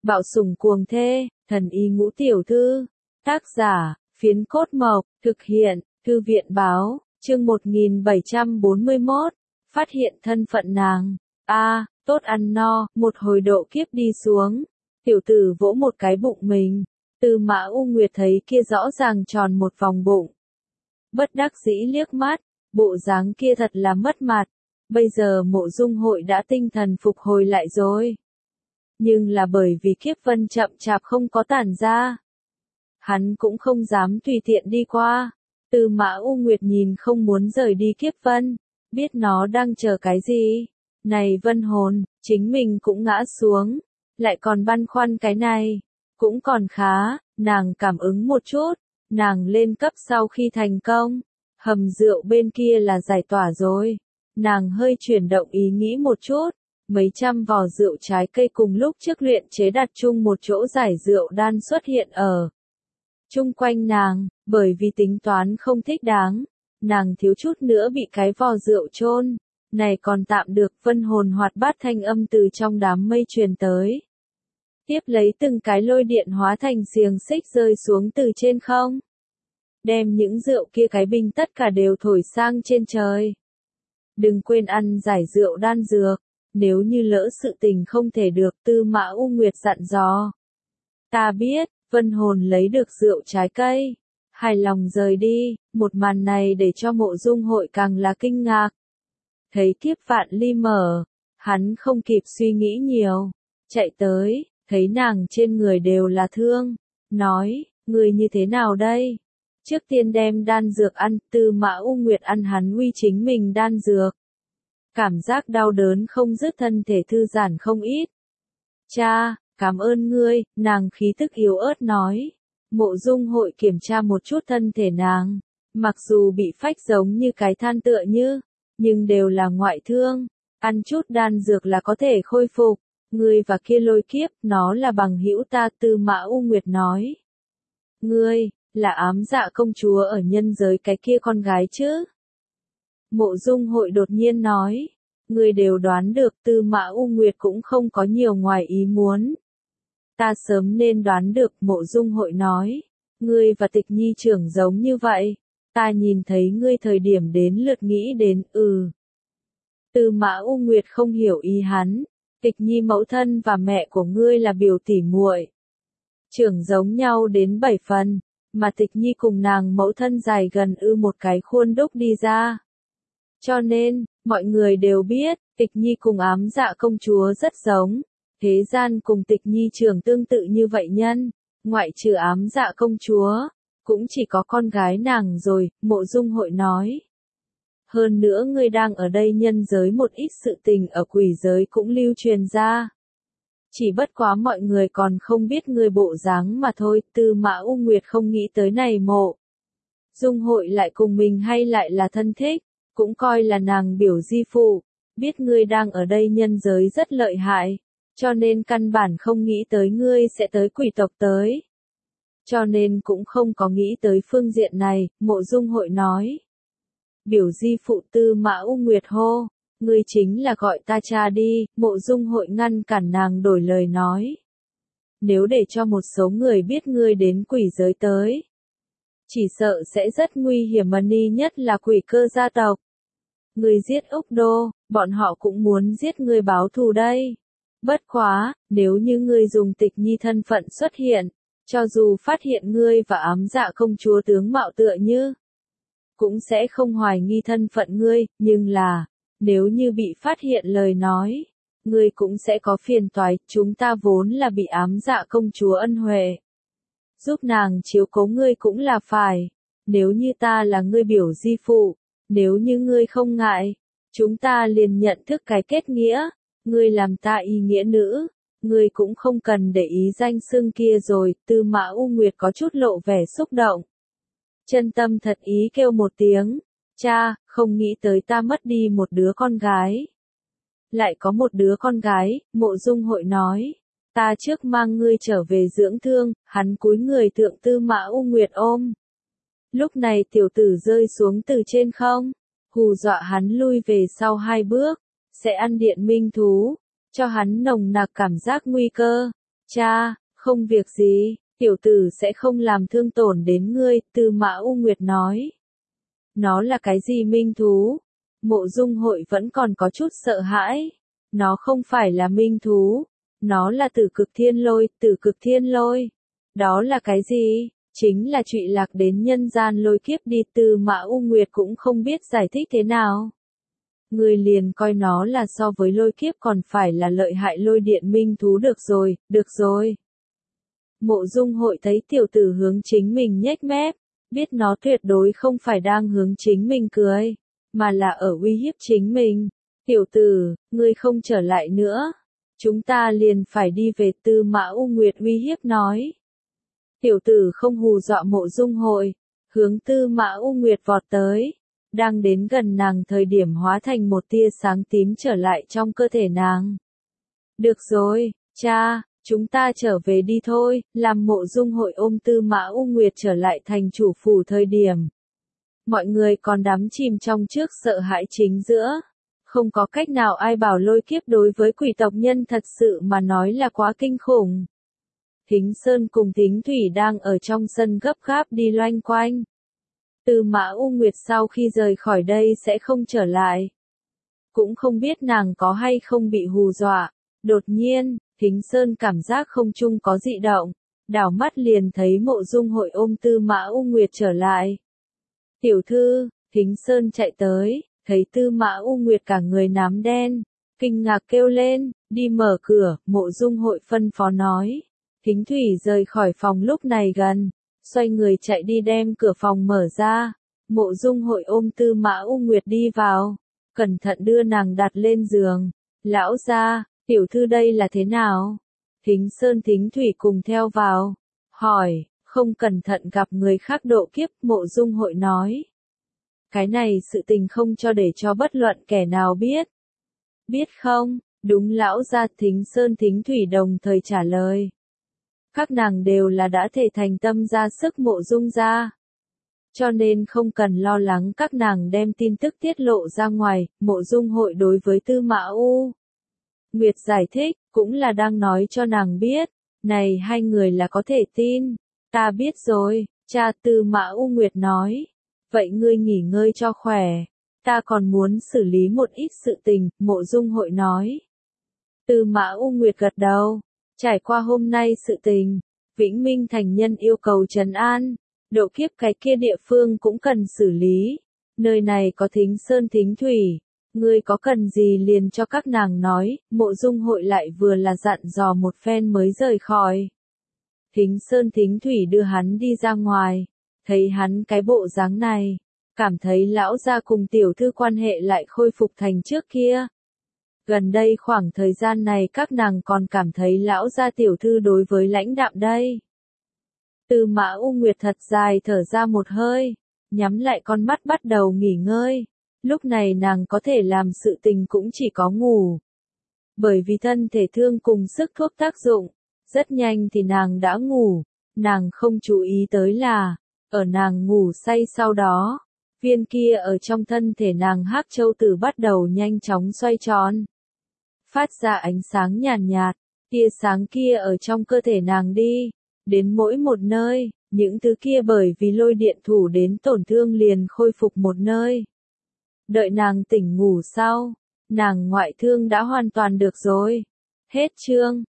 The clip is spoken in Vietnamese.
Bạo sủng cuồng thê, thần y ngũ tiểu thư. Tác giả, Phiến Cốt Mộc, thực hiện, Thư viện báo, chương 1741, phát hiện thân phận nàng. Tốt ăn no, một hồi độ kiếp đi xuống. Tiểu tử vỗ một cái bụng mình. Tư Mã U Nguyệt thấy kia rõ ràng tròn một vòng bụng. Bất đắc dĩ liếc mắt, bộ dáng kia thật là mất mặt. Bây giờ Mộ Dung Hội đã tinh thần phục hồi lại rồi. Nhưng là bởi vì kiếp vân chậm chạp không có tản ra. Hắn cũng không dám tùy tiện đi qua. Tư Mã U Nguyệt nhìn không muốn rời đi kiếp vân, biết nó đang chờ cái gì. Này vân hồn, chính mình cũng ngã xuống, lại còn băn khoăn cái này. Cũng còn khá, nàng cảm ứng một chút, nàng lên cấp sau khi thành công. Hầm rượu bên kia là giải tỏa rồi. Nàng hơi chuyển động ý nghĩ một chút. Mấy trăm vò rượu trái cây cùng lúc trước luyện chế đặt chung một chỗ giải rượu đan xuất hiện ở chung quanh nàng, bởi vì tính toán không thích đáng, nàng thiếu chút nữa bị cái vò rượu chôn. Này còn tạm được, vân hồn hoạt bát thanh âm từ trong đám mây truyền tới. Tiếp lấy từng cái lôi điện hóa thành xiềng xích rơi xuống từ trên không. Đem những rượu kia cái bình tất cả đều thổi sang trên trời. Đừng quên ăn giải rượu đan dược. Nếu như lỡ sự tình không thể được, Tư Mã U Nguyệt dặn dò. Ta biết, vân hồn lấy được rượu trái cây. Hài lòng rời đi, một màn này để cho Mộ Dung Hội càng là kinh ngạc. Thấy kiếp vạn ly mở, hắn không kịp suy nghĩ nhiều. Chạy tới, thấy nàng trên người đều là thương. Nói, người như thế nào đây? Trước tiên đem đan dược ăn, Tư Mã U Nguyệt ăn hắn uy chính mình đan dược. Cảm giác đau đớn không dứt, thân thể thư giãn không ít. Cha, cảm ơn ngươi, nàng khí tức yếu ớt nói. Mộ Dung Hội kiểm tra một chút thân thể nàng. Mặc dù bị phách giống như cái than tựa như, nhưng đều là ngoại thương. Ăn chút đan dược là có thể khôi phục. Ngươi và kia lôi kiếp, nó là bằng hữu ta, Tư Mã U Nguyệt nói. Ngươi, là ám dạ công chúa ở nhân giới cái kia con gái chứ? Mộ Dung Hội đột nhiên nói. Người đều đoán được, Tư Mã U Nguyệt cũng không có nhiều ngoài ý muốn. Ta sớm nên đoán được, Mộ Dung Hội nói. Ngươi và Tịch Nhi trưởng giống như vậy. Ta nhìn thấy ngươi thời điểm đến lượt nghĩ đến, Tư Mã U Nguyệt không hiểu ý hắn. Tịch Nhi mẫu thân và mẹ của ngươi là biểu tỉ muội. Trưởng giống nhau đến 7 phần, mà Tịch Nhi cùng nàng mẫu thân dài gần một cái khuôn đúc đi ra. Cho nên, mọi người đều biết, Tịch Nhi cùng ám dạ công chúa rất giống. Thế gian cùng Tịch Nhi trưởng tương tự như vậy nhân, ngoại trừ ám dạ công chúa, cũng chỉ có con gái nàng rồi, Mộ Dung Hội nói. Hơn nữa ngươi đang ở đây nhân giới một ít sự tình ở quỷ giới cũng lưu truyền ra. Chỉ bất quá mọi người còn không biết ngươi bộ dáng mà thôi, Tư Mã U Nguyệt không nghĩ tới này Mộ Dung Hội lại cùng mình hay lại là thân thích. Cũng coi là nàng biểu di phụ, biết ngươi đang ở đây nhân giới rất lợi hại, cho nên căn bản không nghĩ tới ngươi sẽ tới quỷ tộc tới. Cho nên cũng không có nghĩ tới phương diện này, Mộ Dung Hội nói. Biểu di phụ, Tư Mã U Nguyệt hô, ngươi chính là gọi ta cha đi, Mộ Dung Hội ngăn cản nàng đổi lời nói. Nếu để cho một số người biết ngươi đến quỷ giới tới, chỉ sợ sẽ rất nguy hiểm, mà ni nhất là quỷ cơ gia tộc. Ngươi giết Úc Đô, bọn họ cũng muốn giết ngươi báo thù đây. Bất quá, nếu như ngươi dùng Tịch Nhi thân phận xuất hiện, cho dù phát hiện ngươi và ám dạ công chúa tướng mạo tựa như, cũng sẽ không hoài nghi thân phận ngươi, nhưng là, nếu như bị phát hiện lời nói, ngươi cũng sẽ có phiền toái, chúng ta vốn là bị ám dạ công chúa ân huệ. Giúp nàng chiếu cố ngươi cũng là phải, nếu như ta là ngươi biểu di phụ, nếu như ngươi không ngại, chúng ta liền nhận thức cái kết nghĩa, ngươi làm ta y nghĩa nữ, ngươi cũng không cần để ý danh xưng kia rồi, Tư Mã U Nguyệt có chút lộ vẻ xúc động. Chân tâm thật ý kêu một tiếng, cha, không nghĩ tới ta mất đi một đứa con gái. Lại có một đứa con gái, Mộ Dung Hội nói. Ta trước mang ngươi trở về dưỡng thương, hắn cúi người thượng Tư Mã U Nguyệt ôm. Lúc này tiểu tử rơi xuống từ trên không, hù dọa hắn lui về sau 2 bước, sẽ ăn điện minh thú, cho hắn nồng nặc cảm giác nguy cơ. Cha, không việc gì, tiểu tử sẽ không làm thương tổn đến ngươi, Tư Mã U Nguyệt nói. Nó là cái gì minh thú? Mộ Dung Hội vẫn còn có chút sợ hãi. Nó không phải là minh thú. Nó là Tử Cực Thiên Lôi, Tử Cực Thiên Lôi. Đó là cái gì? Chính là trụy lạc đến nhân gian lôi kiếp đi. Tư Mã U Nguyệt cũng không biết giải thích thế nào. Người liền coi nó là so với lôi kiếp còn phải là lợi hại lôi điện minh thú được rồi, được rồi. Mộ Dung Hội thấy tiểu tử hướng chính mình nhếch mép, biết nó tuyệt đối không phải đang hướng chính mình cười, mà là ở uy hiếp chính mình. Tiểu tử, ngươi không trở lại nữa. Chúng ta liền phải đi về. Tư Mã U Nguyệt uy hiếp nói. Tiểu tử không hù dọa Mộ Dung Hội, hướng Tư Mã U Nguyệt vọt tới. Đang đến gần nàng thời điểm hóa thành một tia sáng tím trở lại trong cơ thể nàng. Được rồi, cha, chúng ta trở về đi thôi, làm Mộ Dung Hội ôm Tư Mã U Nguyệt trở lại thành chủ phủ thời điểm. Mọi người còn đắm chìm trong trước sợ hãi chính giữa. Không có cách nào ai bảo lôi kiếp đối với quỷ tộc nhân thật sự mà nói là quá kinh khủng. Thính Sơn cùng Thính Thủy đang ở trong sân gấp gáp đi loanh quanh. Tư Mã U Nguyệt sau khi rời khỏi đây sẽ không trở lại. Cũng không biết nàng có hay không bị hù dọa. Đột nhiên, Thính Sơn cảm giác không trung có dị động. Đảo mắt liền thấy Mộ Dung Hội ôm Tư Mã U Nguyệt trở lại. Tiểu thư, Thính Sơn chạy tới, thấy Tư Mã U Nguyệt cả người nám đen. Kinh ngạc kêu lên, đi mở cửa, Mộ Dung Hội phân phó nói. Thính Thủy rời khỏi phòng lúc này gần. Xoay người chạy đi đem cửa phòng mở ra. Mộ Dung Hội ôm Tư Mã U Nguyệt đi vào. Cẩn thận đưa nàng đặt lên giường. Lão gia, tiểu thư đây là thế nào? Thính Sơn Thính Thủy cùng theo vào. Hỏi, không cẩn thận gặp người khác độ kiếp. Mộ Dung Hội nói. Cái này sự tình không cho để cho bất luận kẻ nào biết. Biết không? Đúng lão gia. Thính Sơn Thính Thủy đồng thời trả lời. Các nàng đều là đã thể thành tâm ra sức Mộ Dung gia. Cho nên không cần lo lắng các nàng đem tin tức tiết lộ ra ngoài. Mộ Dung Hội đối với Tư Mã U Nguyệt giải thích, cũng là đang nói cho nàng biết. Này hai người là có thể tin. Ta biết rồi, cha. Tư Mã U Nguyệt nói. Vậy ngươi nghỉ ngơi cho khỏe. Ta còn muốn xử lý một ít sự tình. Mộ Dung Hội nói. Tư Mã U Nguyệt gật đầu. Trải qua hôm nay sự tình, Vĩnh Minh thành nhân yêu cầu trấn an, độ kiếp cái kia địa phương cũng cần xử lý. Nơi này có Thính Sơn Thính Thủy, ngươi có cần gì liền cho các nàng nói. Mộ Dung Hội lại vừa là dặn dò một phen mới rời khỏi. Thính Sơn Thính Thủy đưa hắn đi ra ngoài, thấy hắn cái bộ dáng này, cảm thấy lão gia cùng tiểu thư quan hệ lại khôi phục thành trước kia. Gần đây khoảng thời gian này các nàng còn cảm thấy lão gia tiểu thư đối với lãnh đạm đây. Tư Mã U Nguyệt thật dài thở ra một hơi, nhắm lại con mắt bắt đầu nghỉ ngơi. Lúc này nàng có thể làm sự tình cũng chỉ có ngủ. Bởi vì thân thể thương cùng sức thuốc tác dụng, rất nhanh thì nàng đã ngủ. Nàng không chú ý tới là, ở nàng ngủ say sau đó, viên kia ở trong thân thể nàng hắc châu tử bắt đầu nhanh chóng xoay tròn. Phát ra ánh sáng nhàn nhạt, tia sáng kia ở trong cơ thể nàng đi, đến mỗi một nơi, những thứ kia bởi vì lôi điện thủ đến tổn thương liền khôi phục một nơi. Đợi nàng tỉnh ngủ sau, nàng ngoại thương đã hoàn toàn được rồi. Hết chương.